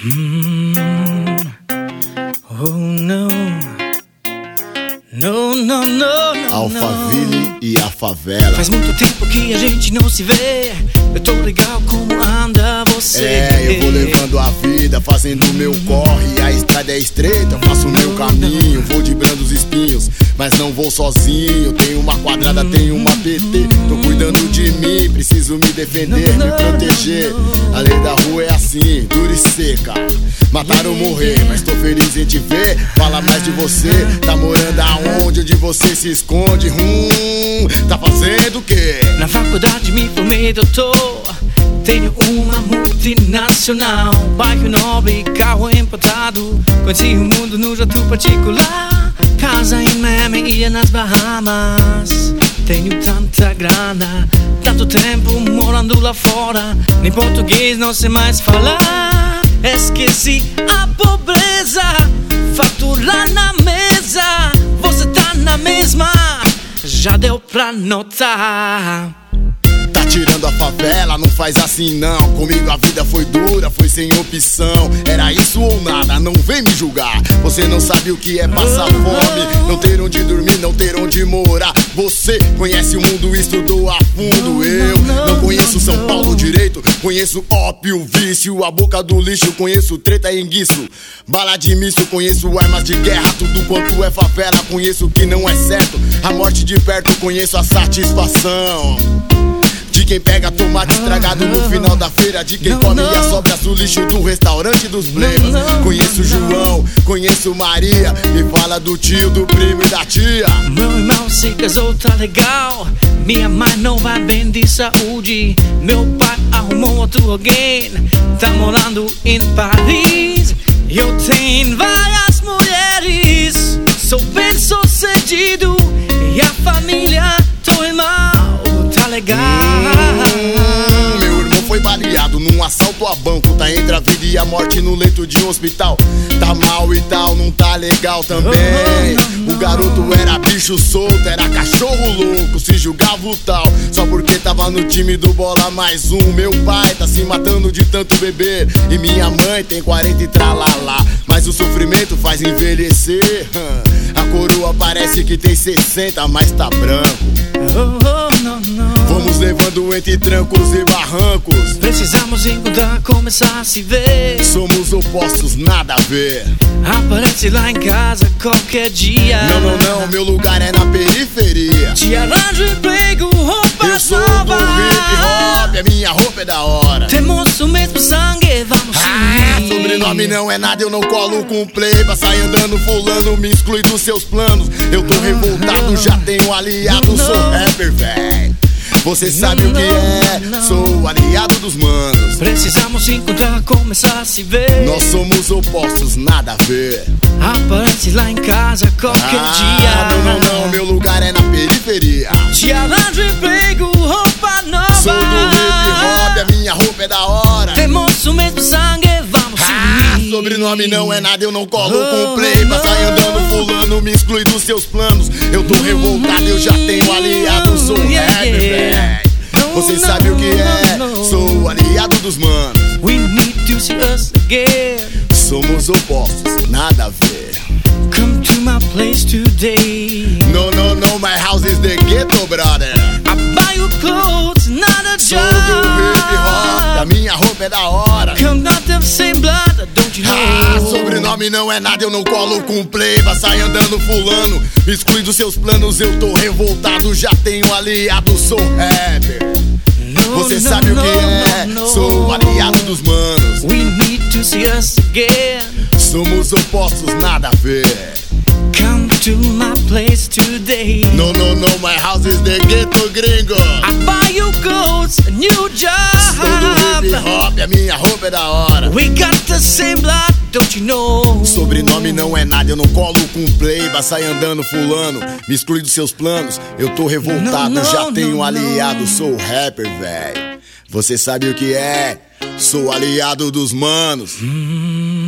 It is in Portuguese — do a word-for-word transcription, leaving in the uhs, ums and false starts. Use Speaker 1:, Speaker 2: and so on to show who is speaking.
Speaker 1: Mm. Oh no. No, no, no, no.
Speaker 2: Alphaville e a favela.
Speaker 1: Faz muito tempo que a gente não se vê. Eu tô legal, como anda você?
Speaker 2: É, eu vou levando a vida, fazendo o meu corre. A estrada é estreita, eu faço o meu caminho. Vou driblando os espinhos, mas não vou sozinho. Tenho uma quadrada, tenho uma P T. Tô cuidando de mim, preciso me defender, me proteger. A lei da rua é assim, dura e seca. Matar ou morrer, mas tô feliz em te ver. Fala mais de você, tá morando aonde? Onde você se esconde? Hum, tá fazendo o quê?
Speaker 1: Na faculdade me formei, doutor. Tenho uma multinacional, bairro nobre, carro importado. Conheci o mundo no jato particular. Casa em Miami e nas Bahamas. Tenho tanta grana, tanto tempo morando lá fora. Nem português não sei mais falar. Esqueci a pobreza, faturar na mesa. Você tá na mesma, já deu pra notar.
Speaker 2: Tá tirando a favela, não faz assim não. Comigo a vida foi dura, foi sem opção. Era isso ou nada, não vem me julgar. Você não sabe o que é passar fome, não ter onde dormir, não ter onde morar. Você conhece o mundo, estudou a fundo. Eu não conheço São Paulo direito. Conheço ópio, vício, a boca do lixo. Conheço treta e enguiço, bala de míssil. Conheço armas de guerra, tudo quanto é favela. Conheço o que não é certo, a morte de perto. Conheço a satisfação de quem pega tomate estragado no final da feira. De quem come as sobras do lixo do restaurante dos plebas. Conheço João, conheço Maria. Me fala do tio, do primo e da tia.
Speaker 1: Meu irmão se casou, tá legal. Minha mãe não vai bem de saúde. Meu pai arrumou outro alguém, tá morando em Paris. Eu tenho várias mulheres, sou bem sucedido. E a família, tô mal, tá legal.
Speaker 2: Hum, meu irmão foi baleado num assalto a banco. Tá entre a vida e a morte no leito de um hospital. Tá mal e tal, não tá legal também. O garoto era bicho solto, era cachorro louco, se julgava o tal, só porque tava no time do Bola Mais Um. Meu pai tá se matando de tanto beber, e minha mãe tem quarenta e tralalá. Mas o sofrimento faz envelhecer. A coroa parece que tem sessenta, mas tá branco. Vamos levando entre trancos e barrancos.
Speaker 1: Precisamos encontrar, começar a se ver.
Speaker 2: Somos opostos, nada a ver.
Speaker 1: Aparece lá em casa qualquer dia.
Speaker 2: Não, não, não, meu lugar é na periferia.
Speaker 1: Te arranjo emprego, roupa
Speaker 2: Eu sou
Speaker 1: nova.
Speaker 2: do hip hop, a minha roupa é da hora.
Speaker 1: Temos o mesmo sangue, vamos
Speaker 2: Ah,
Speaker 1: seguir.
Speaker 2: sobrenome não é nada, eu não colo com pleiba. Sai andando, fulano, me exclui dos seus planos. Eu tô revoltado, já tenho aliado, sou rapper, véi. Você sabe o que é, sou aliado dos manos.
Speaker 1: Precisamos encontrar, começar a se ver.
Speaker 2: Nós somos opostos, nada a ver.
Speaker 1: Aparece lá em casa qualquer
Speaker 2: Ah,
Speaker 1: dia.
Speaker 2: não, não, não, meu lugar é na periferia.
Speaker 1: Te arranjo emprego, roupa nova.
Speaker 2: Sou do hip hop, a minha roupa é da hora.
Speaker 1: Temos o mesmo sangue, vamos
Speaker 2: Ah,
Speaker 1: seguir.
Speaker 2: sobrenome não é nada, eu não colo com pleiba. Sai andando, fulano, me exclui dos seus planos. Eu tô revoltado, eu já tenho aliado, sou rapper, véi. Você sabe o que é, sou aliado dos manos.
Speaker 1: We need to see us again.
Speaker 2: Somos opostos, nada a ver.
Speaker 1: Come to my place today.
Speaker 2: No, no, no, my house is the ghetto, brother.
Speaker 1: I buy you clothes, not a
Speaker 2: Sou
Speaker 1: job.
Speaker 2: do hip hop, a minha roupa é da hora.
Speaker 1: Come not the same blood, don't you know?
Speaker 2: Ah, sobrenome não é nada, eu não colo com pleiba. Sai andando, fulano, me exclui dos seus planos. Eu tô revoltado, já tenho aliado, sou rapper.
Speaker 1: No,
Speaker 2: Você
Speaker 1: no,
Speaker 2: sabe o
Speaker 1: no,
Speaker 2: que é,
Speaker 1: no, no.
Speaker 2: sou aliado dos manos.
Speaker 1: We need to see us again.
Speaker 2: Somos opostos, nada a ver.
Speaker 1: Come to my place today.
Speaker 2: No, no, no, my house is the ghetto gringo.
Speaker 1: I buy you clothes, a new
Speaker 2: Sou do hip
Speaker 1: job.
Speaker 2: hop, a minha roupa é da hora.
Speaker 1: We got the same blood, don't you know?
Speaker 2: Sobrenome não é nada, eu não colo com pleiba. Sai andando, fulano, me exclui dos seus planos. Eu tô revoltado,
Speaker 1: Não, não,
Speaker 2: já tenho
Speaker 1: não,
Speaker 2: aliado,
Speaker 1: não.
Speaker 2: sou rapper, véi. Você sabe o que é, sou aliado dos manos.
Speaker 1: Mm.